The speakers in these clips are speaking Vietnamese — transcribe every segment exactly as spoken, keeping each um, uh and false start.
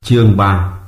Chương ba.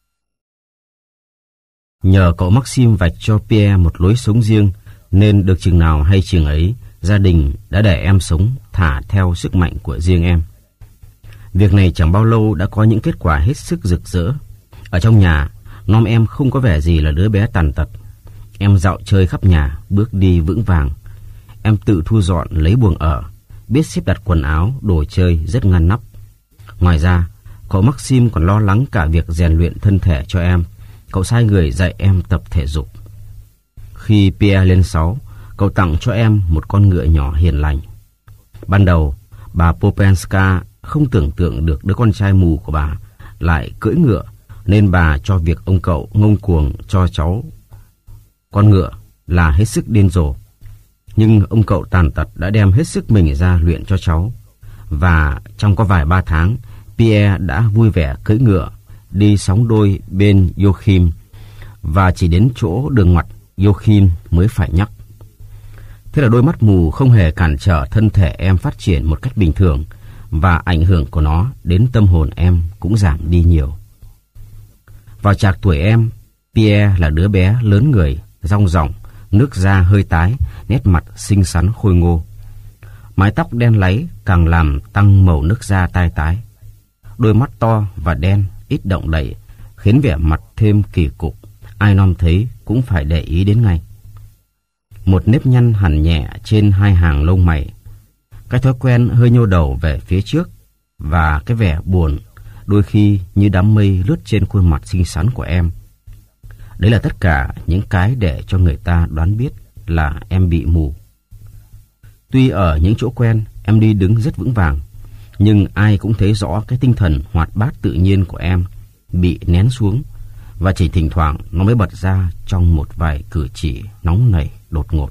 Nhờ cậu Maxim vạch cho Pierre một lối sống riêng, nên được chừng nào hay chừng ấy, gia đình đã để em sống thả theo sức mạnh của riêng em. Việc này chẳng bao lâu đã có những kết quả hết sức rực rỡ. Ở trong nhà, Nom em không có vẻ gì là đứa bé tàn tật. Em dạo chơi khắp nhà, bước đi vững vàng. Em tự thu dọn lấy buồng ở, biết xếp đặt quần áo, đồ chơi rất ngăn nắp. Ngoài ra, cậu Maxim còn lo lắng cả việc rèn luyện thân thể cho em. Cậu sai người dạy em tập thể dục. Khi Pierre lên sáu, cậu tặng cho em một con ngựa nhỏ hiền lành. Ban đầu, bà Popenska không tưởng tượng được đứa con trai mù của bà lại cưỡi ngựa, nên bà cho việc ông cậu ngông cuồng cho cháu con ngựa là hết sức điên rồ. Nhưng ông cậu tàn tật đã đem hết sức mình ra luyện cho cháu. Và trong có vài ba tháng, Pierre đã vui vẻ cưỡi ngựa, đi sóng đôi bên Joachim, và chỉ đến chỗ đường ngoặt Joachim mới phải nhắc. Thế là đôi mắt mù không hề cản trở thân thể em phát triển một cách bình thường, và ảnh hưởng của nó đến tâm hồn em cũng giảm đi nhiều. Vào trạc tuổi em, Pierre là đứa bé lớn người, rong ròng, nước da hơi tái, nét mặt xinh xắn khôi ngô. Mái tóc đen láy càng làm tăng màu nước da tai tái. Đôi mắt to và đen, ít động đậy, khiến vẻ mặt thêm kỳ cục. Ai Nom thấy cũng phải để ý đến ngay. Một nếp nhăn hằn nhẹ trên hai hàng lông mày, cái thói quen hơi nhô đầu về phía trước, và cái vẻ buồn đôi khi như đám mây lướt trên khuôn mặt xinh xắn của em. Đấy là tất cả những cái để cho người ta đoán biết là em bị mù. Tuy ở những chỗ quen em đi đứng rất vững vàng, nhưng ai cũng thấy rõ cái tinh thần hoạt bát tự nhiên của em bị nén xuống, và chỉ thỉnh thoảng nó mới bật ra trong một vài cử chỉ nóng nảy đột ngột.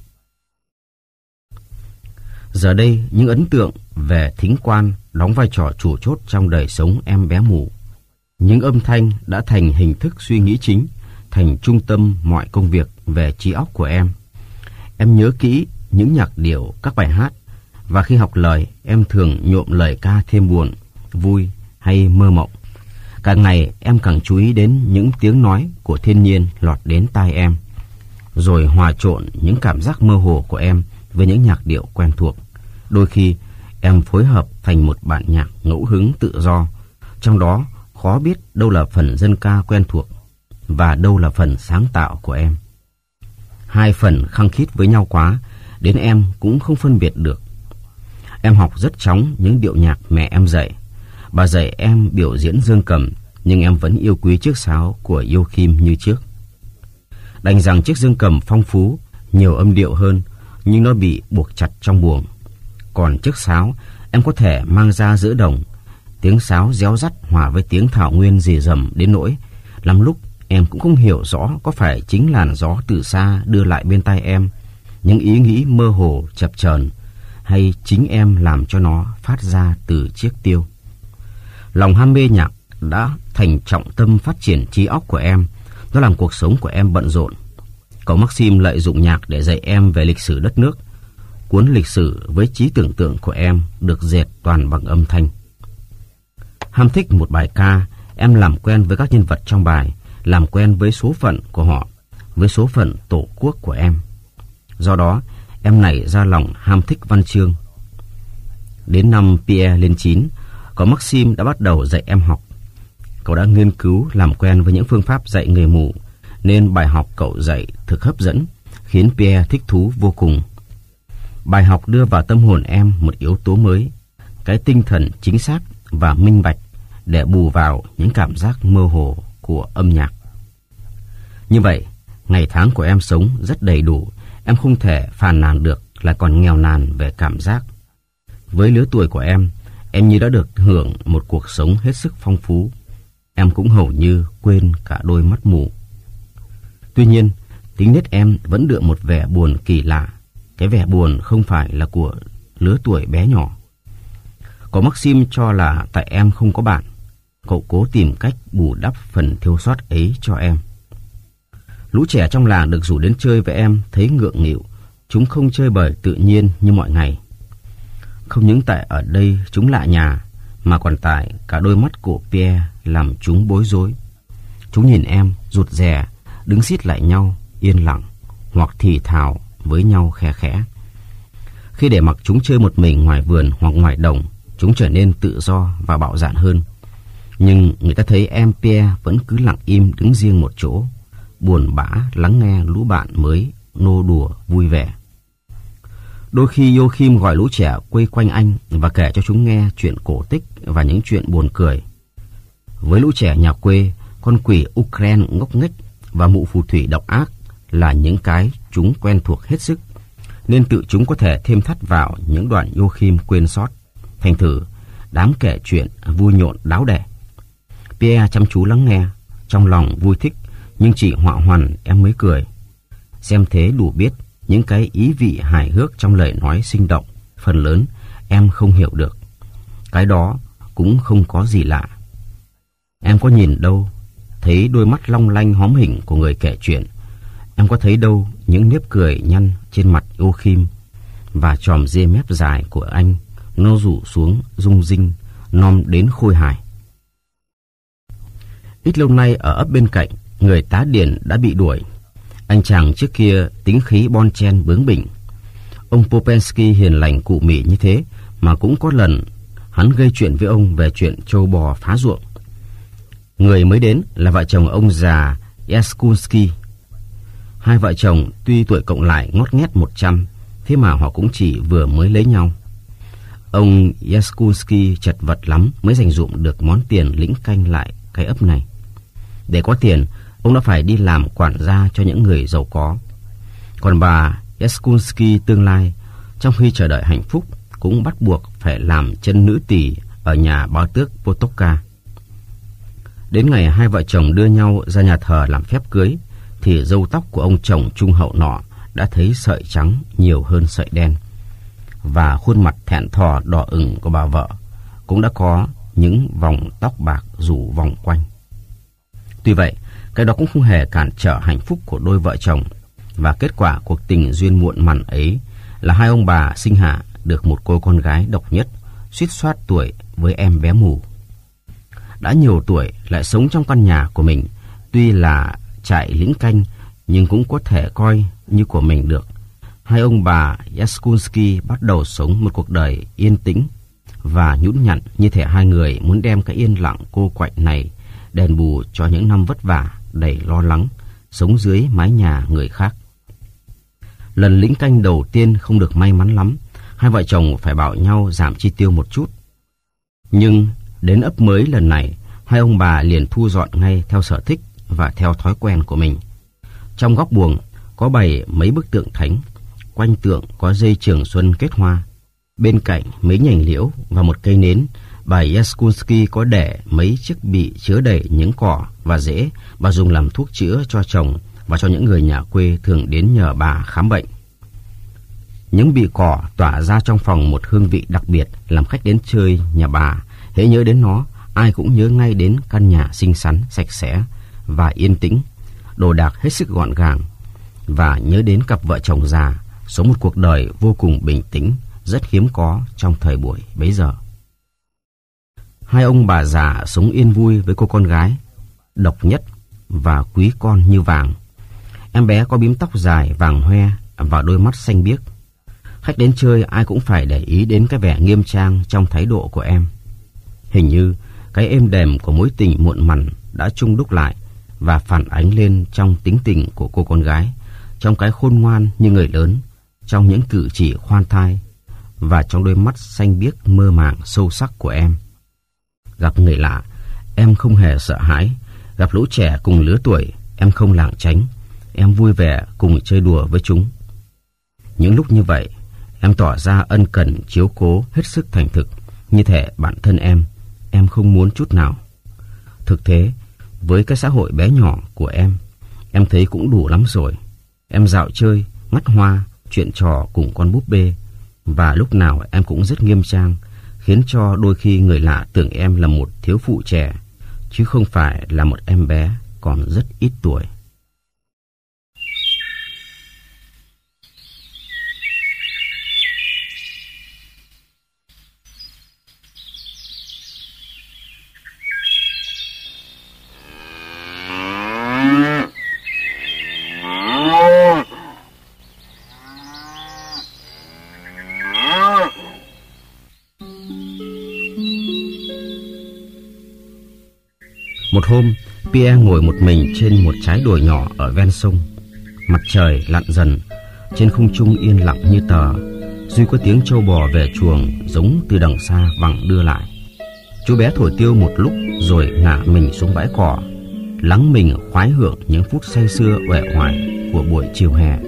Giờ đây, những ấn tượng về thính quan đóng vai trò chủ chốt trong đời sống em bé mù. Những âm thanh đã thành hình thức suy nghĩ chính, thành trung tâm mọi công việc về trí óc của em. Em nhớ kỹ những nhạc điệu, các bài hát, và khi học lời, em thường nhuộm lời ca thêm buồn, vui hay mơ mộng. Càng ngày em càng chú ý đến những tiếng nói của thiên nhiên lọt đến tai em, rồi hòa trộn những cảm giác mơ hồ của em với những nhạc điệu quen thuộc. Đôi khi em phối hợp thành một bản nhạc ngẫu hứng tự do, trong đó khó biết đâu là phần dân ca quen thuộc và đâu là phần sáng tạo của em. Hai phần khăng khít với nhau quá, đến em cũng không phân biệt được. Em học rất chóng những điệu nhạc mẹ em dạy. Bà dạy em biểu diễn dương cầm, nhưng em vẫn yêu quý chiếc sáo của Joachim như trước. Đành rằng chiếc dương cầm phong phú, nhiều âm điệu hơn, nhưng nó bị buộc chặt trong buồng. Còn chiếc sáo, em có thể mang ra giữa đồng. Tiếng sáo réo rắt hòa với tiếng thảo nguyên rì rầm đến nỗi lắm lúc em cũng không hiểu rõ có phải chính làn gió từ xa đưa lại bên tai em những ý nghĩ mơ hồ chập chờn, hay chính em làm cho nó phát ra từ chiếc tiêu. Lòng ham mê nhạc đã thành trọng tâm phát triển trí óc của em. Nó làm cuộc sống của em bận rộn. Cậu Maxim lợi dụng nhạc để dạy em về lịch sử đất nước. Cuốn lịch sử với trí tưởng tượng của em được dệt toàn bằng âm thanh. Ham thích một bài ca, em làm quen với các nhân vật trong bài, làm quen với số phận của họ, với số phận tổ quốc của em. Do đó, em nảy ra lòng ham thích văn chương. Đến năm Pierre lên chín, cậu Maxim đã bắt đầu dạy em học. Cậu đã nghiên cứu làm quen với những phương pháp dạy người mù, nên bài học cậu dạy thực hấp dẫn, khiến Pierre thích thú vô cùng. Bài học đưa vào tâm hồn em một yếu tố mới, cái tinh thần chính xác và minh bạch để bù vào những cảm giác mơ hồ của âm nhạc. Như vậy, ngày tháng của em sống rất đầy đủ. Em không thể phàn nàn được là còn nghèo nàn về cảm giác. Với lứa tuổi của em, em như đã được hưởng một cuộc sống hết sức phong phú. Em cũng hầu như quên cả đôi mắt mù. Tuy nhiên, tính nết em vẫn đượm một vẻ buồn kỳ lạ. Cái vẻ buồn không phải là của lứa tuổi bé nhỏ. Cậu Maxim cho là tại em không có bạn. Cậu cố tìm cách bù đắp phần thiếu sót ấy cho em. Lũ trẻ trong làng được rủ đến chơi với em thấy ngượng nghịu. Chúng không chơi bời tự nhiên như mọi ngày. Không những tại ở đây chúng lạ nhà, mà còn tại cả đôi mắt của Pierre làm chúng bối rối. Chúng nhìn em rụt rè, đứng xít lại nhau, yên lặng, hoặc thì thào với nhau khẽ khẽ. Khi để mặc chúng chơi một mình ngoài vườn hoặc ngoài đồng, chúng trở nên tự do và bạo dạn hơn. Nhưng người ta thấy em Pierre vẫn cứ lặng im đứng riêng một chỗ, buồn bã lắng nghe lũ bạn mới nô đùa vui vẻ. Đôi khi Joachim gọi lũ trẻ quây quanh anh và kể cho chúng nghe chuyện cổ tích và những chuyện buồn cười. Với lũ trẻ nhà quê, con quỷ Ukraine ngốc nghếch và mụ phù thủy độc ác là những cái chúng quen thuộc hết sức, nên tự chúng có thể thêm thắt vào những đoạn Joachim quên sót. Thành thử, đám kể chuyện vui nhộn đáo đẻ. Pierre chăm chú lắng nghe, trong lòng vui thích, nhưng chỉ họa hoằn em mới cười. Xem thế đủ biết những cái ý vị hài hước trong lời nói sinh động, phần lớn em không hiểu được. Cái đó cũng không có gì lạ. Em có nhìn đâu thấy đôi mắt long lanh hóm hỉnh của người kể chuyện. Em có thấy đâu những nếp cười nhăn trên mặt Joachim và chòm ria mép dài của anh nó rủ xuống rung rinh, nom đến khôi hài. Ít lâu nay ở ấp bên cạnh, người tá điền đã bị đuổi. Anh chàng trước kia tính khí bon chen bướng bỉnh. Ông Popensky hiền lành cụ mị như thế mà cũng có lần hắn gây chuyện với ông về chuyện trâu bò phá ruộng. Người mới đến là vợ chồng ông già Yaskunsky. Hai vợ chồng tuy tuổi cộng lại ngót nghét một trăm, thế mà họ cũng chỉ vừa mới lấy nhau. Ông Yaskunsky chật vật lắm mới dành dụm được món tiền lĩnh canh lại cái ấp này. Để có tiền, ông đã phải đi làm quản gia cho những người giàu có. Còn bà Yaskunsky tương lai, trong khi chờ đợi hạnh phúc, cũng bắt buộc phải làm chân nữ tỳ ở nhà báo tước Potocka. Đến ngày hai vợ chồng đưa nhau ra nhà thờ làm phép cưới, thì râu tóc của ông chồng trung hậu nọ đã thấy sợi trắng nhiều hơn sợi đen, và khuôn mặt thẹn thò đỏ ửng của bà vợ cũng đã có những vòng tóc bạc rủ vòng quanh. Tuy vậy, cái đó cũng không hề cản trở hạnh phúc của đôi vợ chồng, và kết quả cuộc tình duyên muộn mặn ấy là hai ông bà sinh hạ được một cô con gái độc nhất, suýt soát tuổi với em bé mù. Đã nhiều tuổi lại sống trong căn nhà của mình, tuy là trại lĩnh canh nhưng cũng có thể coi như của mình được. Hai ông bà Yaskunsky bắt đầu sống một cuộc đời yên tĩnh và nhũn nhặn, như thể hai người muốn đem cái yên lặng cô quạnh này đền bù cho những năm vất vả đầy lo lắng sống dưới mái nhà người khác. Lần lĩnh canh đầu tiên không được may mắn lắm, hai vợ chồng phải bảo nhau giảm chi tiêu một chút. Nhưng đến ấp mới lần này, hai ông bà liền thu dọn ngay theo sở thích và theo thói quen của mình. Trong góc buồng có bày mấy bức tượng thánh, quanh tượng có dây trường xuân kết hoa. Bên cạnh mấy nhành liễu và một cây nến, bà Yaskunsky có để mấy chiếc bị chứa đầy những cỏ và rễ bà dùng làm thuốc chữa cho chồng và cho những người nhà quê thường đến nhờ bà khám bệnh. Những bị cỏ tỏa ra trong phòng một hương vị đặc biệt, làm khách đến chơi nhà bà hễ nhớ đến nó, ai cũng nhớ ngay đến căn nhà xinh xắn, sạch sẽ và yên tĩnh, đồ đạc hết sức gọn gàng, và nhớ đến cặp vợ chồng già sống một cuộc đời vô cùng bình tĩnh, rất hiếm có trong thời buổi bấy giờ. Hai ông bà già sống yên vui với cô con gái độc nhất và quý con như vàng. Em bé có bím tóc dài vàng hoe và đôi mắt xanh biếc. Khách đến chơi ai cũng phải để ý đến cái vẻ nghiêm trang trong thái độ của em. Hình như cái êm đềm của mối tình muộn mặn đã chung đúc lại và phản ánh lên trong tính tình của cô con gái, trong cái khôn ngoan như người lớn, trong những cử chỉ khoan thai và trong đôi mắt xanh biếc mơ màng sâu sắc của em. Gặp người lạ, em không hề sợ hãi. Gặp lũ trẻ cùng lứa tuổi, em không lảng tránh. Em vui vẻ cùng chơi đùa với chúng. Những lúc như vậy, em tỏ ra ân cần chiếu cố hết sức thành thực, như thể bản thân em, em không muốn chút nào. Thực thế, với cái xã hội bé nhỏ của em, em thấy cũng đủ lắm rồi. Em dạo chơi, ngắt hoa, chuyện trò cùng con búp bê, và lúc nào em cũng rất nghiêm trang, khiến cho đôi khi người lạ tưởng em là một thiếu phụ trẻ, chứ không phải là một em bé còn rất ít tuổi. Một hôm, Pierre ngồi một mình trên một trái đồi nhỏ ở ven sông. Mặt trời lặn dần, trên không trung yên lặng như tờ. Duy có tiếng trâu bò về chuồng giống từ đằng xa vẳng đưa lại. Chú bé thổi tiêu một lúc rồi ngả mình xuống bãi cỏ, lắng mình khoái hưởng những phút say sưa uể oải của buổi chiều hè.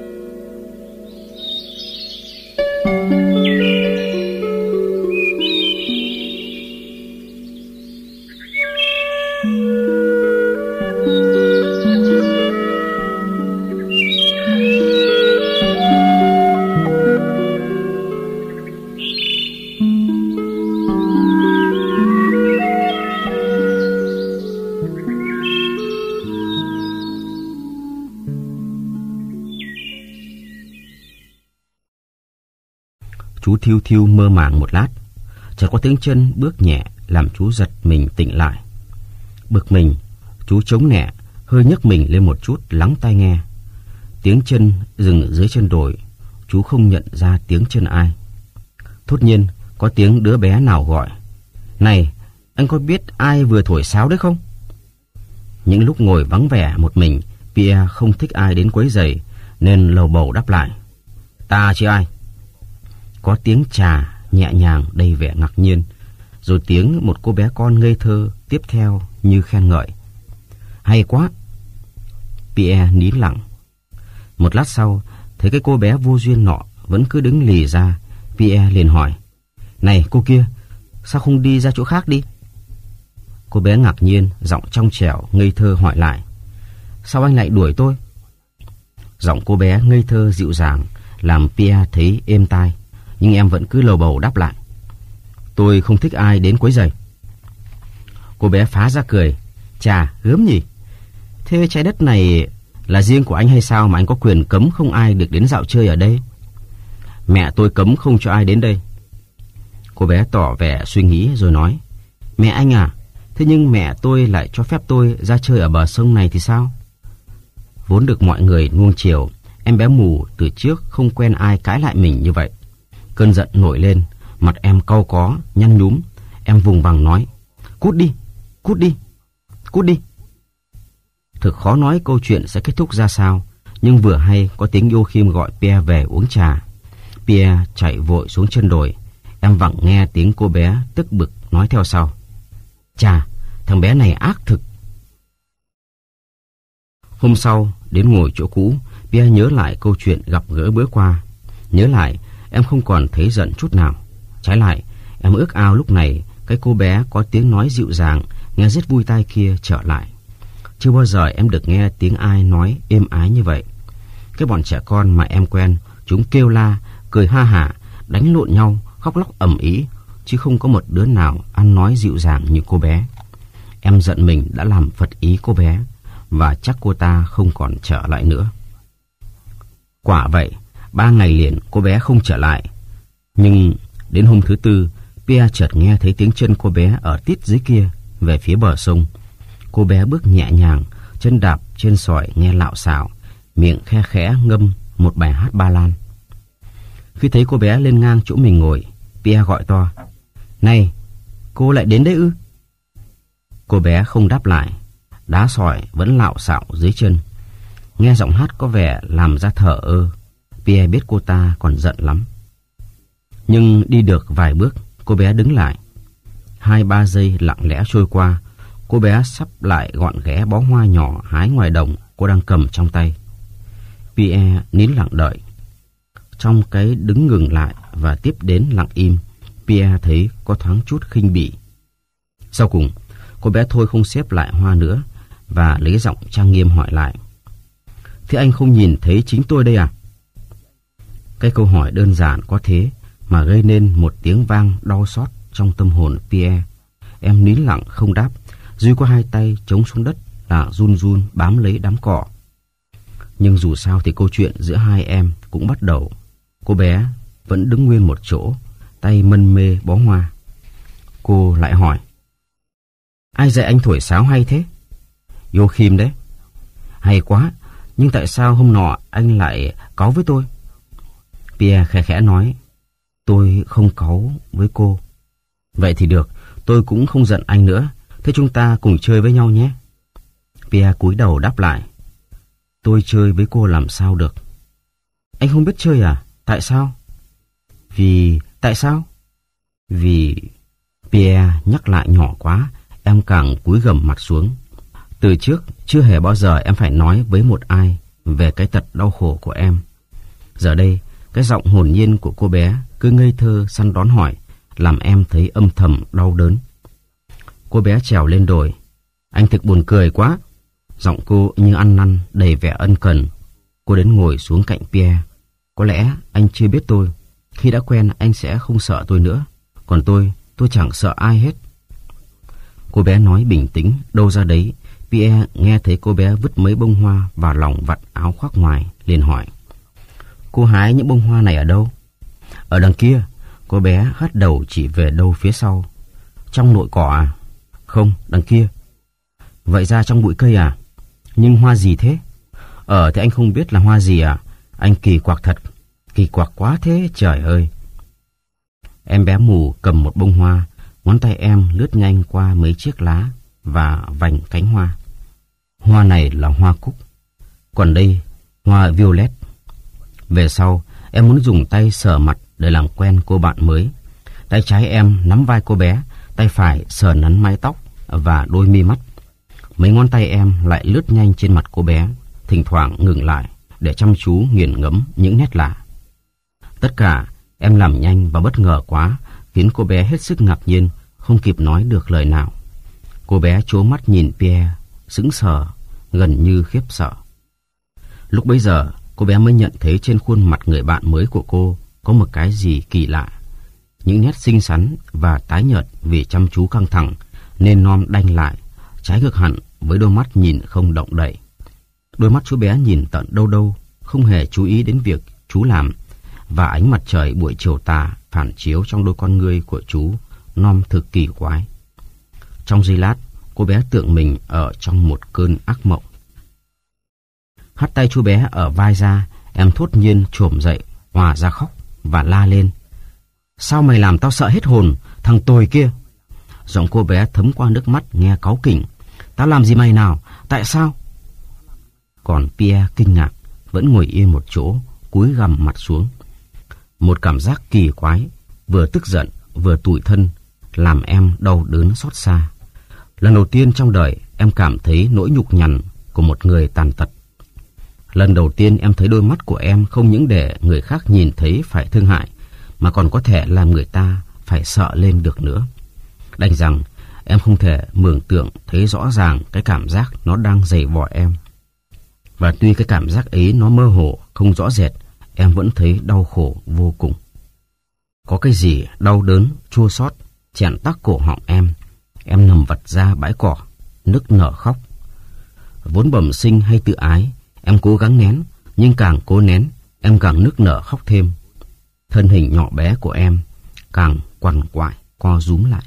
Chú thiêu thiêu mơ màng một lát, chợt có tiếng chân bước nhẹ làm chú giật mình tỉnh lại. Bực mình, chú chống nẹ, hơi nhấc mình lên một chút lắng tai nghe. Tiếng chân dừng dưới chân đồi, chú không nhận ra tiếng chân ai. Thốt nhiên có tiếng đứa bé nào gọi: "Này, anh có biết ai vừa thổi sáo đấy không?" Những lúc ngồi vắng vẻ một mình, Pierre không thích ai đến quấy rầy nên lầu bầu đáp lại: "Ta chứ ai." Có tiếng chà nhẹ nhàng đầy vẻ ngạc nhiên, rồi tiếng một cô bé con ngây thơ tiếp theo như khen ngợi: "Hay quá." Pierre nín lặng. Một lát sau, thấy cái cô bé vô duyên nọ vẫn cứ đứng lì ra, Pierre liền hỏi: "Này cô kia, sao không đi ra chỗ khác đi?" Cô bé ngạc nhiên, giọng trong trẻo ngây thơ hỏi lại: "Sao anh lại đuổi tôi?" Giọng cô bé ngây thơ dịu dàng làm Pierre thấy êm tai, nhưng em vẫn cứ lầu bầu đáp lại: "Tôi không thích ai đến quấy rầy." Cô bé phá ra cười: "Chà, gớm nhỉ. Thế trái đất này là riêng của anh hay sao mà anh có quyền cấm không ai được đến dạo chơi ở đây?" "Mẹ tôi cấm không cho ai đến đây." Cô bé tỏ vẻ suy nghĩ rồi nói: "Mẹ anh à, thế nhưng mẹ tôi lại cho phép tôi ra chơi ở bờ sông này thì sao?" Vốn được mọi người nuông chiều, em bé mù từ trước không quen ai cãi lại mình như vậy. Cơn giận nổi lên, mặt em cau có, nhăn nhúm. Em vùng vằng nói: "Cút đi, cút đi, cút đi." Thực khó nói câu chuyện sẽ kết thúc ra sao, nhưng vừa hay có tiếng Joachim gọi Pierre về uống trà. Pierre chạy vội xuống chân đồi. Em vẳng nghe tiếng cô bé tức bực nói theo sau: "Chà, thằng bé này ác thực." Hôm sau, đến ngồi chỗ cũ, Pierre nhớ lại câu chuyện gặp gỡ bữa qua. Nhớ lại, em không còn thấy giận chút nào. Trái lại, em ước ao lúc này cái cô bé có tiếng nói dịu dàng, nghe rất vui tai kia trở lại. Chưa bao giờ em được nghe tiếng ai nói êm ái như vậy. Cái bọn trẻ con mà em quen, chúng kêu la, cười ha hả, đánh lộn nhau, khóc lóc ầm ĩ, chứ không có một đứa nào ăn nói dịu dàng như cô bé. Em giận mình đã làm phật ý cô bé, và chắc cô ta không còn trở lại nữa. Quả vậy, ba ngày liền cô bé không trở lại. Nhưng đến hôm thứ tư, Pierre chợt nghe thấy tiếng chân cô bé ở tít dưới kia, về phía bờ sông. Cô bé bước nhẹ nhàng, chân đạp trên sỏi nghe lạo xạo, miệng khe khẽ ngâm một bài hát Ba Lan. Khi thấy cô bé lên ngang chỗ mình ngồi, Pierre gọi to: "Này, cô lại đến đấy ư?" Cô bé không đáp lại, đá sỏi vẫn lạo xạo dưới chân. Nghe giọng hát có vẻ làm ra thở ơ, Pierre biết cô ta còn giận lắm. Nhưng đi được vài bước, cô bé đứng lại. Hai ba giây lặng lẽ trôi qua, cô bé sắp lại gọn ghẽ bó hoa nhỏ hái ngoài đồng cô đang cầm trong tay. Pierre nín lặng đợi. Trong cái đứng ngừng lại và tiếp đến lặng im, Pierre thấy có thoáng chút khinh bỉ. Sau cùng, cô bé thôi không xếp lại hoa nữa và lấy giọng trang nghiêm hỏi lại: "Thế anh không nhìn thấy chính tôi đây à?" Cái câu hỏi đơn giản có thế mà gây nên một tiếng vang đau xót trong tâm hồn Pierre. Em nín lặng không đáp, duy có hai tay chống xuống đất là run run bám lấy đám cỏ. Nhưng dù sao thì câu chuyện giữa hai em cũng bắt đầu. Cô bé vẫn đứng nguyên một chỗ, tay mân mê bó hoa. Cô lại hỏi: "Ai dạy anh thổi sáo hay thế?" "Joachim đấy." "Hay quá, nhưng tại sao hôm nọ anh lại cáu với tôi?" Pierre khẽ khẽ nói: "Tôi không cáu với cô." "Vậy thì được, tôi cũng không giận anh nữa. Thế Thế chúng ta cùng chơi với nhau nhé. Pierre cúi đầu đáp lại. Tôi chơi với cô làm sao được? Anh không biết chơi à? Tại sao? Vì... Tại sao? Vì... Pierre nhắc lại nhỏ quá, em càng cúi gằm mặt xuống. Từ trước, chưa hề bao giờ em phải nói với một ai về cái tật đau khổ của em. Giờ đây, cái giọng hồn nhiên của cô bé cứ ngây thơ săn đón hỏi, làm em thấy âm thầm đau đớn. Cô bé trèo lên đồi. Anh thực buồn cười quá. Giọng cô như ăn năn, đầy vẻ ân cần. Cô đến ngồi xuống cạnh Pierre. Có lẽ anh chưa biết tôi. Khi đã quen, anh sẽ không sợ tôi nữa. Còn tôi, tôi chẳng sợ ai hết. Cô bé nói bình tĩnh, đâu ra đấy. Pierre nghe thấy cô bé vứt mấy bông hoa vào lòng vặt áo khoác ngoài, liền hỏi. Cô hái những bông hoa này ở đâu? Ở đằng kia. Cô bé hất đầu chỉ về đâu phía sau. Trong nội cỏ à? Không, đằng kia. Vậy ra trong bụi cây à? Nhưng hoa gì thế? Ờ thì anh không biết là hoa gì à? Anh kỳ quặc thật. Kỳ quặc quá thế, trời ơi. Em bé mù cầm một bông hoa. Ngón tay em lướt nhanh qua mấy chiếc lá và vành cánh hoa. Hoa này là hoa cúc. Còn đây, hoa violet. Về sau, em muốn dùng tay sờ mặt để làm quen cô bạn mới. Tay trái em nắm vai cô bé, tay phải sờ nắn mái tóc và đôi mi mắt. Mấy ngón tay em lại lướt nhanh trên mặt cô bé, thỉnh thoảng ngừng lại để chăm chú nghiền ngẫm những nét lạ. Tất cả em làm nhanh và bất ngờ quá, khiến cô bé hết sức ngạc nhiên, không kịp nói được lời nào. Cô bé trố mắt nhìn Pierre, sững sờ, gần như khiếp sợ. Lúc bấy giờ, cô bé mới nhận thấy trên khuôn mặt người bạn mới của cô có một cái gì kỳ lạ. Những nét xinh xắn và tái nhợt vì chăm chú căng thẳng nên non đanh lại, trái ngược hẳn với đôi mắt nhìn không động đậy. Đôi mắt chú bé nhìn tận đâu đâu, không hề chú ý đến việc chú làm, và ánh mặt trời buổi chiều tà phản chiếu trong đôi con ngươi của chú non thực kỳ quái. Trong giây lát, cô bé tưởng mình ở trong một cơn ác mộng. Hất tay chú bé ở vai ra, em thốt nhiên chồm dậy, òa ra khóc và la lên. Sao mày làm tao sợ hết hồn, thằng tồi kia? Giọng cô bé thấm qua nước mắt nghe cáu kỉnh. Tao làm gì mày nào? Tại sao? Còn Pierre kinh ngạc, vẫn ngồi yên một chỗ, cúi gằm mặt xuống. Một cảm giác kỳ quái, vừa tức giận, vừa tủi thân, làm em đau đớn xót xa. Lần đầu tiên trong đời em cảm thấy nỗi nhục nhằn của một người tàn tật. Lần đầu tiên em thấy đôi mắt của em không những để người khác nhìn thấy phải thương hại, mà còn có thể làm người ta phải sợ lên được nữa. Đành rằng em không thể mường tượng thấy rõ ràng cái cảm giác nó đang giày vò em. Và tuy cái cảm giác ấy nó mơ hồ, không rõ rệt, em vẫn thấy đau khổ vô cùng. Có cái gì đau đớn, chua xót chèn tắc cổ họng em. Em nằm vật ra bãi cỏ, nức nở khóc. Vốn bẩm sinh hay tự ái, em cố gắng nén, nhưng càng cố nén, em càng nức nở khóc thêm. Thân hình nhỏ bé của em càng quằn quại, co rúm lại.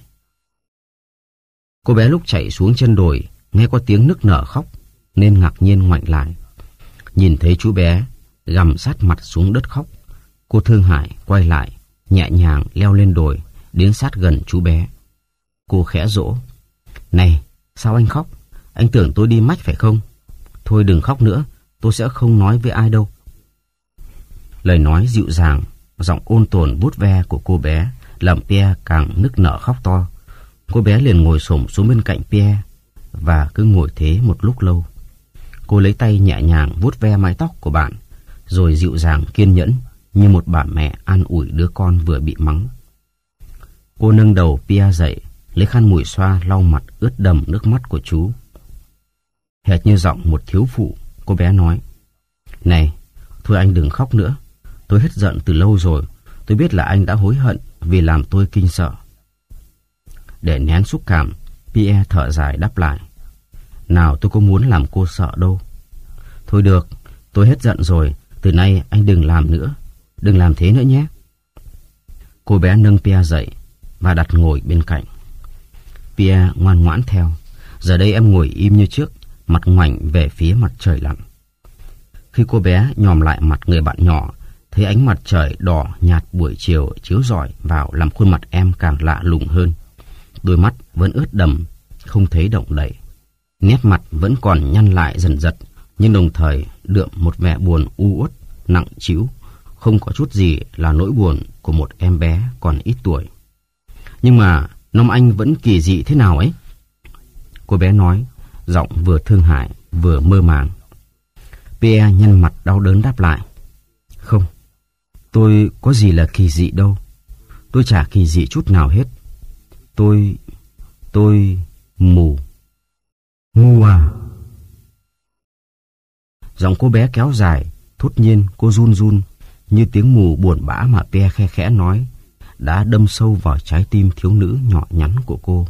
Cô bé lúc chạy xuống chân đồi, nghe có tiếng nức nở khóc, nên ngạc nhiên ngoảnh lại. Nhìn thấy chú bé gằm sát mặt xuống đất khóc, cô thương hại quay lại, nhẹ nhàng leo lên đồi, đến sát gần chú bé. Cô khẽ dỗ. Này, sao anh khóc? Anh tưởng tôi đi mách phải không? Thôi đừng khóc nữa, tôi sẽ không nói với ai đâu. Lời nói dịu dàng, giọng ôn tồn vuốt ve của cô bé làm Pierre càng nức nở khóc to. Cô bé liền ngồi xổm xuống bên cạnh Pierre và cứ ngồi thế một lúc lâu. Cô lấy tay nhẹ nhàng vuốt ve mái tóc của bạn, rồi dịu dàng kiên nhẫn như một bà mẹ an ủi đứa con vừa bị mắng. Cô nâng đầu Pierre dậy, lấy khăn mùi xoa lau mặt ướt đầm nước mắt của chú. Hệt như giọng một thiếu phụ, cô bé nói. Này, thôi anh đừng khóc nữa. Tôi hết giận từ lâu rồi. Tôi biết là anh đã hối hận vì làm tôi kinh sợ. Để nén xúc cảm, Pierre thở dài đáp lại. Nào, tôi có muốn làm cô sợ đâu. Thôi được, tôi hết giận rồi. Từ nay anh đừng làm nữa. Đừng làm thế nữa nhé. Cô bé nâng Pierre dậy và đặt ngồi bên cạnh. Pierre ngoan ngoãn theo. Giờ đây em ngồi im như trước, mặt ngoảnh về phía mặt trời lặn. Khi cô bé nhòm lại mặt người bạn nhỏ, thấy ánh mặt trời đỏ nhạt buổi chiều chiếu rọi vào làm khuôn mặt em càng lạ lùng hơn. Đôi mắt vẫn ướt đầm, không thấy động đậy. Nét mặt vẫn còn nhăn lại dần dật, nhưng đồng thời đượm một vẻ buồn u uất, nặng trĩu, không có chút gì là nỗi buồn của một em bé còn ít tuổi. Nhưng mà Nom Anh vẫn kỳ dị thế nào ấy? Cô bé nói, giọng vừa thương hại vừa mơ màng. Pierre nhăn mặt đau đớn đáp lại. Không, tôi có gì là kỳ dị đâu. Tôi chả kỳ dị chút nào hết. Tôi... tôi... mù. Mù à? Giọng cô bé kéo dài, thốt nhiên cô run run, như tiếng mù buồn bã mà Pierre khe khẽ nói, đã đâm sâu vào trái tim thiếu nữ nhỏ nhắn của cô.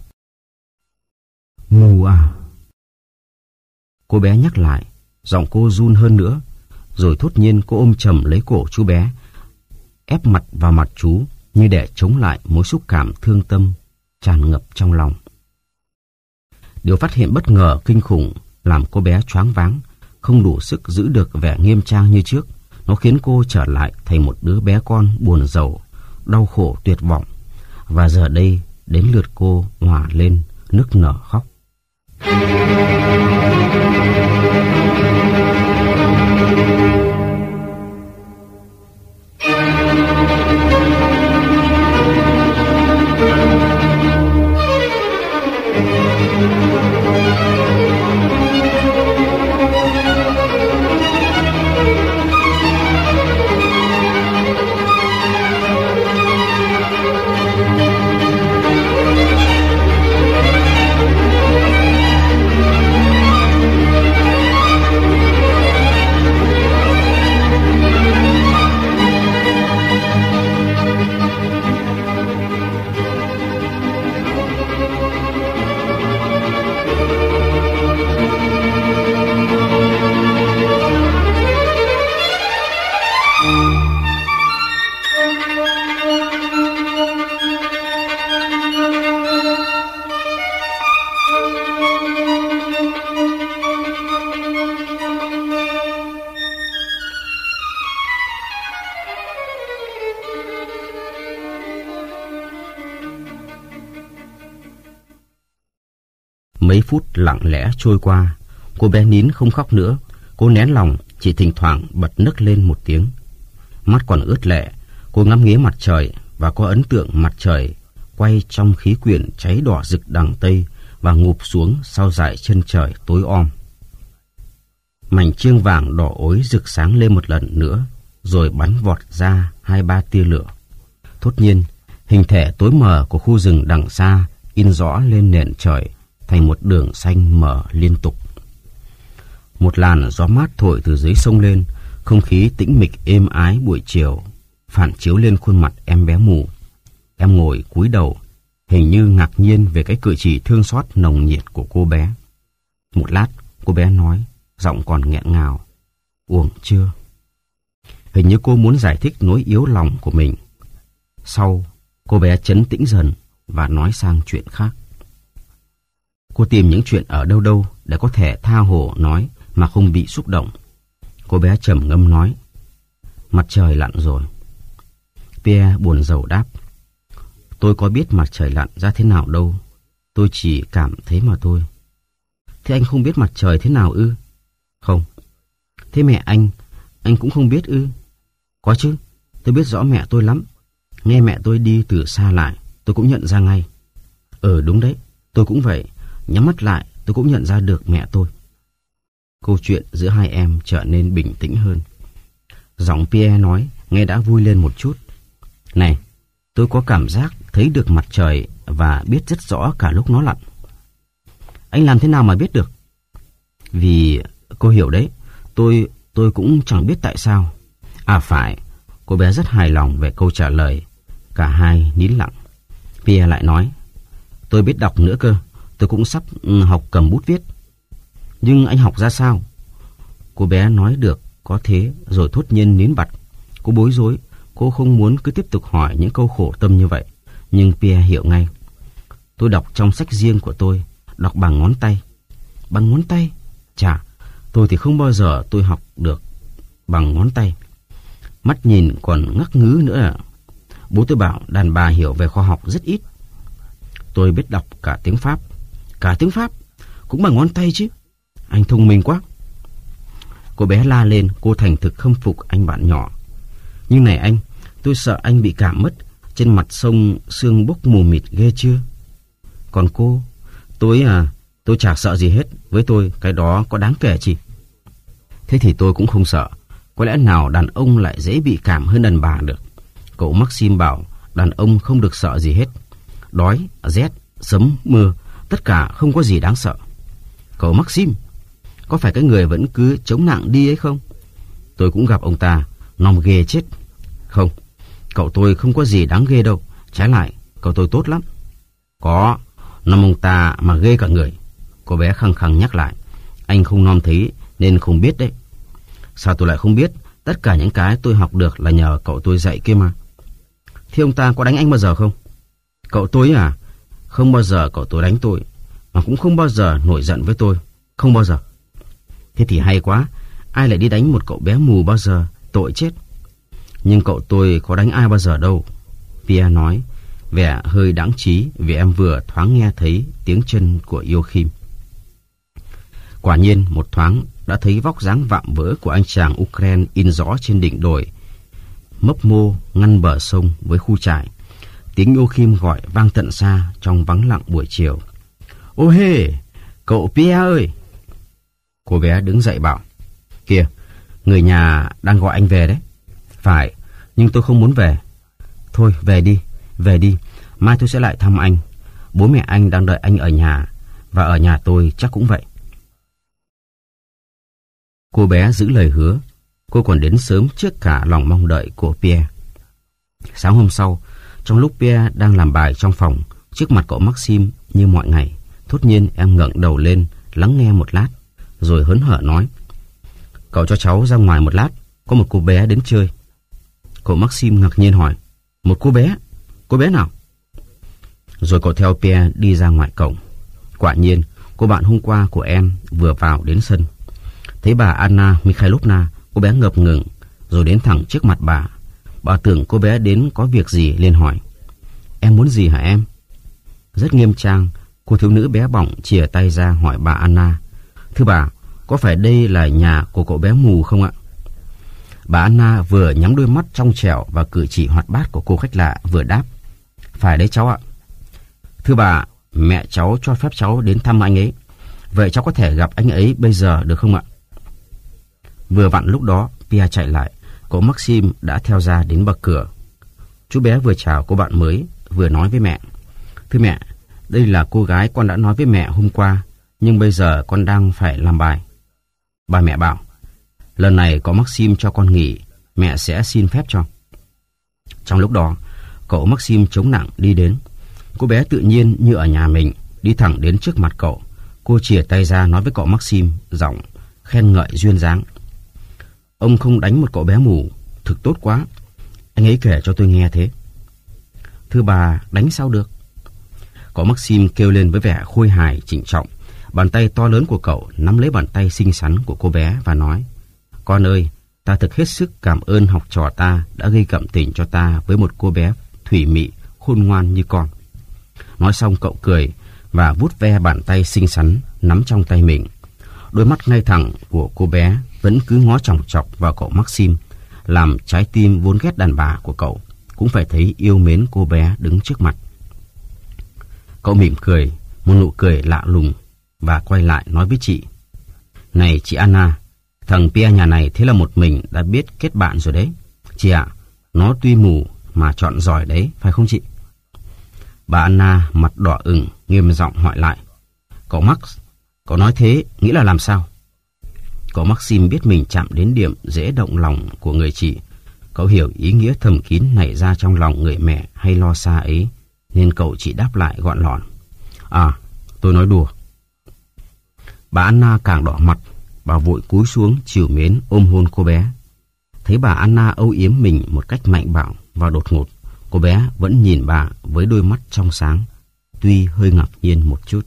Mù à? Cô bé nhắc lại, giọng cô run hơn nữa, rồi thốt nhiên cô ôm chầm lấy cổ chú bé, ép mặt vào mặt chú như để chống lại mối xúc cảm thương tâm tràn ngập trong lòng. Điều phát hiện bất ngờ kinh khủng làm cô bé choáng váng, không đủ sức giữ được vẻ nghiêm trang như trước. Nó khiến cô trở lại thành một đứa bé con buồn rầu, đau khổ tuyệt vọng. Và giờ đây đến lượt cô òa lên nức nở khóc. Mấy phút lặng lẽ trôi qua, cô bé nín không khóc nữa. Cô nén lòng, chỉ thỉnh thoảng bật nức lên một tiếng. Mắt còn ướt lệ, cô ngắm nghía mặt trời và có ấn tượng mặt trời quay trong khí quyển cháy đỏ rực đằng tây và ngụp xuống sau dải chân trời tối om. Mảnh chiêng vàng đỏ ối rực sáng lên một lần nữa, rồi bắn vọt ra hai ba tia lửa. Thốt nhiên, hình thể tối mờ của khu rừng đằng xa in rõ lên nền trời thành một đường xanh mờ liên tục. Một làn gió mát thổi từ dưới sông lên, không khí tĩnh mịch êm ái buổi chiều phản chiếu lên khuôn mặt em bé mù. Em ngồi cúi đầu, hình như ngạc nhiên về cái cử chỉ thương xót nồng nhiệt của cô bé. Một lát, cô bé nói, giọng còn nghẹn ngào, uổng chưa? Hình như cô muốn giải thích nỗi yếu lòng của mình. Sau, cô bé trấn tĩnh dần và nói sang chuyện khác. Cô tìm những chuyện ở đâu đâu để có thể tha hồ nói mà không bị xúc động. Cô bé trầm ngâm nói, mặt trời lặn rồi. Pierre buồn rầu đáp, tôi có biết mặt trời lặn ra thế nào đâu, tôi chỉ cảm thấy mà thôi. Thế anh không biết mặt trời thế nào ư? Không. Thế mẹ anh, anh cũng không biết ư? Có chứ, tôi biết rõ mẹ tôi lắm. Nghe mẹ tôi đi từ xa lại, tôi cũng nhận ra ngay. Ừ đúng đấy, tôi cũng vậy. Nhắm mắt lại, tôi cũng nhận ra được mẹ tôi. Câu chuyện giữa hai em trở nên bình tĩnh hơn. Giọng Pierre nói, nghe đã vui lên một chút. Này, tôi có cảm giác thấy được mặt trời và biết rất rõ cả lúc nó lặn. Anh làm thế nào mà biết được? Vì, cô hiểu đấy, tôi, tôi cũng chẳng biết tại sao. À phải, cô bé rất hài lòng về câu trả lời. Cả hai nín lặng. Pierre lại nói, tôi biết đọc nữa cơ, tôi cũng sắp học cầm bút viết. Nhưng anh học ra sao? Cô bé nói được có thế rồi thốt nhiên nín bặt. Cô bối rối, cô không muốn cứ tiếp tục hỏi những câu khổ tâm như vậy. Nhưng Pierre hiểu ngay. Tôi đọc trong sách riêng của tôi, đọc bằng ngón tay. Bằng ngón tay? Chà, tôi thì không bao giờ tôi học được bằng ngón tay. Mắt nhìn còn ngắc ngứ nữa à. Bố tôi bảo đàn bà hiểu về khoa học rất ít. Tôi biết đọc cả tiếng Pháp, Cả tiếng Pháp, cũng bằng ngón tay chứ. Anh thông minh quá. Cô bé la lên, cô thành thực khâm phục anh bạn nhỏ. Nhưng này anh, tôi sợ anh bị cảm mất. Trên mặt sông sương bốc mù mịt ghê chưa? Còn cô, tôi à, tôi chả sợ gì hết. Với tôi, cái đó có đáng kể chi. Thế thì tôi cũng không sợ. Có lẽ nào đàn ông lại dễ bị cảm hơn đàn bà được. Cậu Maxim bảo đàn ông không được sợ gì hết. Đói, rét, sấm, mưa, tất cả không có gì đáng sợ. Cậu Maxim, có phải cái người vẫn cứ chống nặng đi ấy không? Tôi cũng gặp ông ta, nòng ghê chết. Không, cậu tôi không có gì đáng ghê đâu. Trái lại, cậu tôi tốt lắm. Có, nom ông ta mà ghê cả người. Cô bé khăng khăng nhắc lại. Anh không nom thấy nên không biết đấy. Sao tôi lại không biết? Tất cả những cái tôi học được là nhờ cậu tôi dạy kia mà. Thế ông ta có đánh anh bao giờ không? Cậu tôi à? Không bao giờ cậu tôi đánh tôi. Mà cũng không bao giờ nổi giận với tôi. Không bao giờ. Thế thì hay quá. Ai lại đi đánh một cậu bé mù bao giờ? Tội chết. Nhưng cậu tôi có đánh ai bao giờ đâu. Pierre nói, vẻ hơi đãng trí vì em vừa thoáng nghe thấy tiếng chân của Joachim. Quả nhiên một thoáng đã thấy vóc dáng vạm vỡ của anh chàng Ukraine in rõ trên đỉnh đồi mấp mô ngăn bờ sông với khu trại. Tiếng Joachim gọi vang tận xa trong vắng lặng buổi chiều. Ô hê, cậu Pierre ơi! Cô bé đứng dậy bảo, kìa, người nhà đang gọi anh về đấy. Phải, nhưng tôi không muốn về. Thôi về đi, về đi, mai tôi sẽ lại thăm anh. Bố mẹ anh đang đợi anh ở nhà, và ở nhà tôi chắc cũng vậy. Cô bé giữ lời hứa. Cô còn đến sớm trước cả lòng mong đợi của Pierre. Sáng hôm sau, trong lúc Pierre đang làm bài trong phòng, trước mặt cậu Maxim như mọi ngày, thốt nhiên em ngẩng đầu lên, lắng nghe một lát, rồi hớn hở nói, cậu cho cháu ra ngoài một lát, có một cô bé đến chơi. Cậu Maxim ngạc nhiên hỏi, một cô bé? Cô bé nào? Rồi cậu theo Pierre đi ra ngoài cổng. Quả nhiên, cô bạn hôm qua của em vừa vào đến sân. Thấy bà Anna Mikhailovna, cô bé ngập ngừng, rồi đến thẳng trước mặt bà. Bà tưởng cô bé đến có việc gì liền hỏi, em muốn gì hả em? Rất nghiêm trang, cô thiếu nữ bé bỏng chìa tay ra hỏi bà Anna, thưa bà, có phải đây là nhà của cậu bé mù không ạ? Bà Anna vừa nhắm đôi mắt trong trẻo và cử chỉ hoạt bát của cô khách lạ vừa đáp, phải đấy cháu ạ. Thưa bà, mẹ cháu cho phép cháu đến thăm anh ấy. Vậy cháu có thể gặp anh ấy bây giờ được không ạ? Vừa vặn lúc đó Pierre chạy lại, cậu Maxim đã theo ra đến bậc cửa. Chú bé vừa chào cô bạn mới, vừa nói với mẹ, thưa mẹ, đây là cô gái con đã nói với mẹ hôm qua, nhưng bây giờ con đang phải làm bài. Bà mẹ bảo, lần này cậu Maxim cho con nghỉ, mẹ sẽ xin phép cho. Trong lúc đó, cậu Maxim chống nặng đi đến. Cô bé tự nhiên như ở nhà mình, đi thẳng đến trước mặt cậu. Cô chìa tay ra nói với cậu Maxim, giọng khen ngợi duyên dáng. Ông không đánh một cậu bé mù, thực tốt quá. Anh ấy kể cho tôi nghe thế. Thưa bà, đánh sao được? Cậu Maxim kêu lên với vẻ khôi hài trịnh trọng. Bàn tay to lớn của cậu nắm lấy bàn tay xinh xắn của cô bé và nói, con ơi, ta thực hết sức cảm ơn học trò ta đã gây cảm tình cho ta với một cô bé thủy mị, khôn ngoan như con. Nói xong cậu cười và vuốt ve bàn tay xinh xắn nắm trong tay mình. Đôi mắt ngay thẳng của cô bé vẫn cứ ngó chòng chọc vào cậu Maxim, làm trái tim vốn ghét đàn bà của cậu cũng phải thấy yêu mến cô bé đứng trước mặt. Cậu mỉm cười, một nụ cười lạ lùng, và quay lại nói với chị, này chị Anna, thằng Pierre nhà này thế là một mình đã biết kết bạn rồi đấy. Chị ạ, à, nó tuy mù mà chọn giỏi đấy, phải không chị? Bà Anna mặt đỏ ửng, nghiêm giọng hỏi lại, cậu Max, cậu nói thế nghĩa là làm sao? Cậu Maxim biết mình chạm đến điểm dễ động lòng của người chị. Cậu hiểu ý nghĩa thầm kín nảy ra trong lòng người mẹ hay lo xa ấy, nên cậu chỉ đáp lại gọn lọn, à, tôi nói đùa. Bà Anna càng đỏ mặt, bà vội cúi xuống trìu mến ôm hôn cô bé. Thấy bà Anna âu yếm mình một cách mạnh bạo và đột ngột, cô bé vẫn nhìn bà với đôi mắt trong sáng, tuy hơi ngạc nhiên một chút.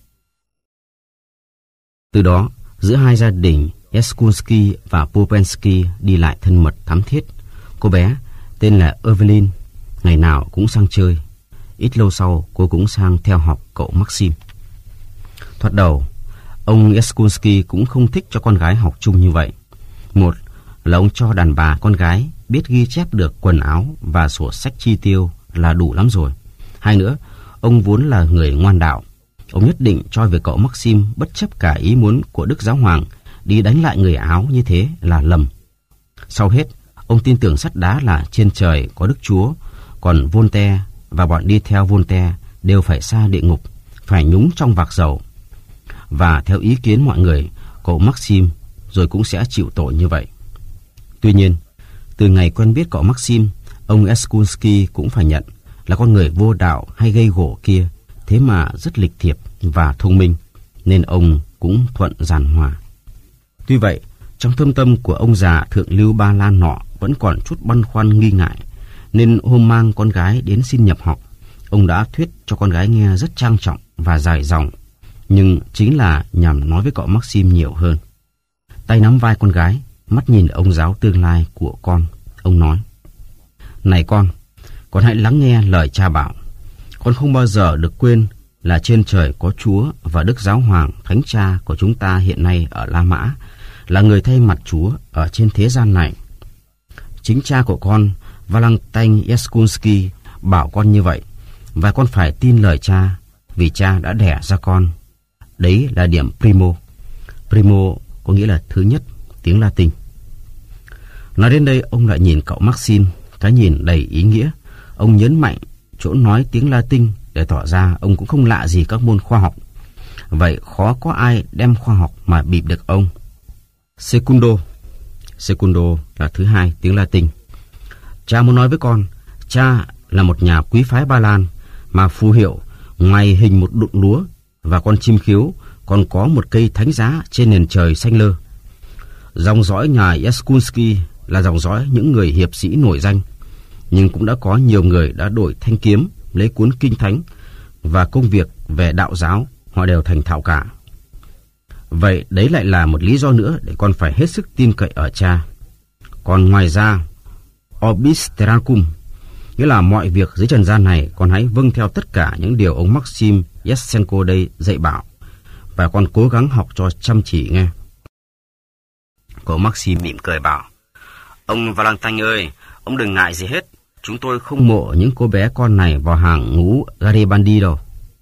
Từ đó, giữa hai gia đình Eskunsky và Popensky đi lại thân mật thắm thiết. Cô bé tên là Evelyn ngày nào cũng sang chơi. Ít lâu sau cô cũng sang theo học cậu Maxim. Thoạt đầu, ông Eskulski cũng không thích cho con gái học chung như vậy. Một là ông cho đàn bà con gái biết ghi chép được quần áo và sổ sách chi tiêu là đủ lắm rồi. Hai nữa, ông vốn là người ngoan đạo. Ông nhất định cho việc cậu Maxim bất chấp cả ý muốn của Đức Giáo Hoàng đi đánh lại người Áo như thế là lầm. Sau hết, ông tin tưởng sắt đá là trên trời có Đức Chúa, còn Voltaire và bọn đi theo Voltaire đều phải xa địa ngục, phải nhúng trong vạc dầu. Và theo ý kiến mọi người, cậu Maxim rồi cũng sẽ chịu tội như vậy. Tuy nhiên, từ ngày quen biết cậu Maxim, ông Eskulski cũng phải nhận là con người vô đạo hay gây gổ kia, thế mà rất lịch thiệp và thông minh, nên ông cũng thuận giàn hòa. Tuy vậy, trong thâm tâm của ông già thượng lưu Ba Lan nọ vẫn còn chút băn khoăn nghi ngại, nên hôm mang con gái đến xin nhập học, ông đã thuyết cho con gái nghe rất trang trọng và dài dòng, nhưng chính là nhằm nói với cậu Maxim nhiều hơn. Tay nắm vai con gái, mắt nhìn ông giáo tương lai của con, ông nói: "Này con, con hãy lắng nghe lời cha bảo. Con không bao giờ được quên là trên trời có Chúa và Đức Giáo Hoàng Thánh Cha của chúng ta hiện nay ở La Mã, là người thay mặt Chúa ở trên thế gian này. Chính cha của con, Valentin Eskulski, bảo con như vậy, và con phải tin lời cha, vì cha đã đẻ ra con. Đấy là điểm primo." Primo có nghĩa là thứ nhất, tiếng Latin. Nói đến đây, ông lại nhìn cậu Maxim, cái nhìn đầy ý nghĩa. Ông nhấn mạnh chỗ nói tiếng Latin để tỏ ra ông cũng không lạ gì các môn khoa học. Vậy khó có ai đem khoa học mà bịp được ông. Secundo. Secundo là thứ hai, tiếng Latin. Cha muốn nói với con, cha là một nhà quý phái Ba Lan, mà phù hiệu ngoài hình một đụn lúa và con chim khiếu còn có một cây thánh giá trên nền trời xanh lơ. Dòng dõi nhà Eskulski là dòng dõi những người hiệp sĩ nổi danh, nhưng cũng đã có nhiều người đã đổi thanh kiếm lấy cuốn kinh thánh, và công việc về đạo giáo họ đều thành thạo cả. Vậy đấy lại là một lý do nữa để con phải hết sức tin cậy ở cha. Còn ngoài ra, Orbis Terracum, nghĩa là mọi việc dưới trần gian này, con hãy vâng theo tất cả những điều ông Maxim Yatsenko đây dạy bảo, và con cố gắng học cho chăm chỉ nghe. Cậu Maxim mỉm cười bảo: "Ông Valentin ơi, ông đừng ngại gì hết. Chúng tôi không mộ những cô bé con này vào hàng ngũ Garibaldi đâu."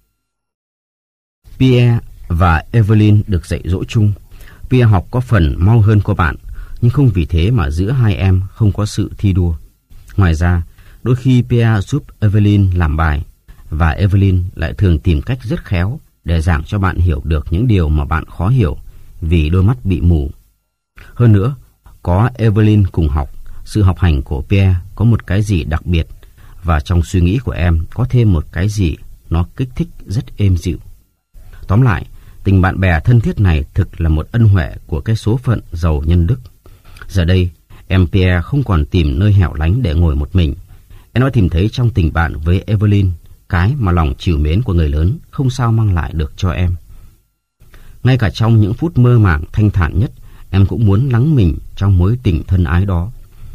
Pierre và Evelyn được dạy dỗ chung. Pierre học có phần mau hơn cô bạn, nhưng không vì thế mà giữa hai em không có sự thi đua. Ngoài ra, đôi khi Pierre giúp Evelyn làm bài, và Evelyn lại thường tìm cách rất khéo để giảng cho bạn hiểu được những điều mà bạn khó hiểu vì đôi mắt bị mù. Hơn nữa, có Evelyn cùng học, sự học hành của Pierre có một cái gì đặc biệt, và trong suy nghĩ của em có thêm một cái gì nó kích thích rất êm dịu. Tóm lại, tình bạn bè thân thiết này thực là một ân huệ của cái số phận giàu nhân đức. Giờ đây, em Pierre không còn tìm nơi hẻo lánh để ngồi một mình. Em đã tìm thấy trong tình bạn với Evelyn cái mà lòng trìu mến của người lớn không sao mang lại được cho em. Ngay cả trong những phút mơ màng thanh thản nhất, em cũng muốn lắng mình trong mối tình thân ái đó.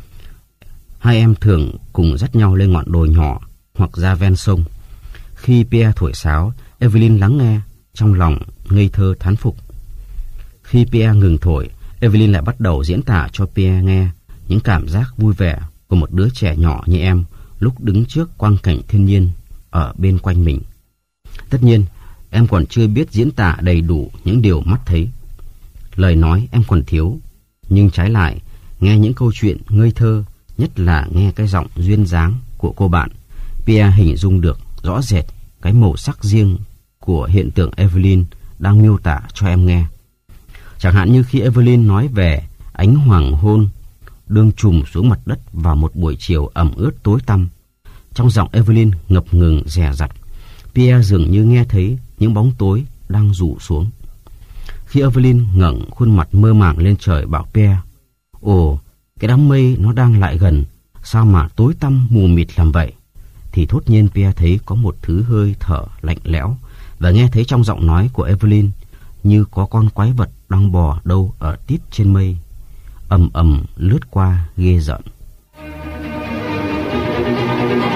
Hai em thường cùng dắt nhau lên ngọn đồi nhỏ hoặc ra ven sông. Khi Pierre thổi sáo, Evelyn lắng nghe, trong lòng ngây thơ thán phục. Khi Pierre ngừng thổi, Evelyn lại bắt đầu diễn tả cho Pierre nghe những cảm giác vui vẻ của một đứa trẻ nhỏ như em lúc đứng trước quang cảnh thiên nhiên ở bên quanh mình. Tất nhiên, em còn chưa biết diễn tả đầy đủ những điều mắt thấy. Lời nói em còn thiếu, nhưng trái lại, nghe những câu chuyện ngây thơ, nhất là nghe cái giọng duyên dáng của cô bạn, Pierre hình dung được rõ rệt cái màu sắc riêng của hiện tượng Evelyn đang miêu tả cho em nghe. Chẳng hạn như khi Evelyn nói về ánh hoàng hôn đương trùm xuống mặt đất vào một buổi chiều ẩm ướt tối tăm. Trong giọng Evelyn ngập ngừng dè dặt, Pierre dường như nghe thấy những bóng tối đang rủ xuống. Khi Evelyn ngẩng khuôn mặt mơ màng lên trời bảo Pierre: "Ồ, cái đám mây nó đang lại gần, sao mà tối tăm mù mịt làm vậy?" Thì thốt nhiên Pierre thấy có một thứ hơi thở lạnh lẽo, và nghe thấy trong giọng nói của Evelyn như có con quái vật đang bò đâu ở tít trên mây, ầm ầm lướt qua ghê rợn.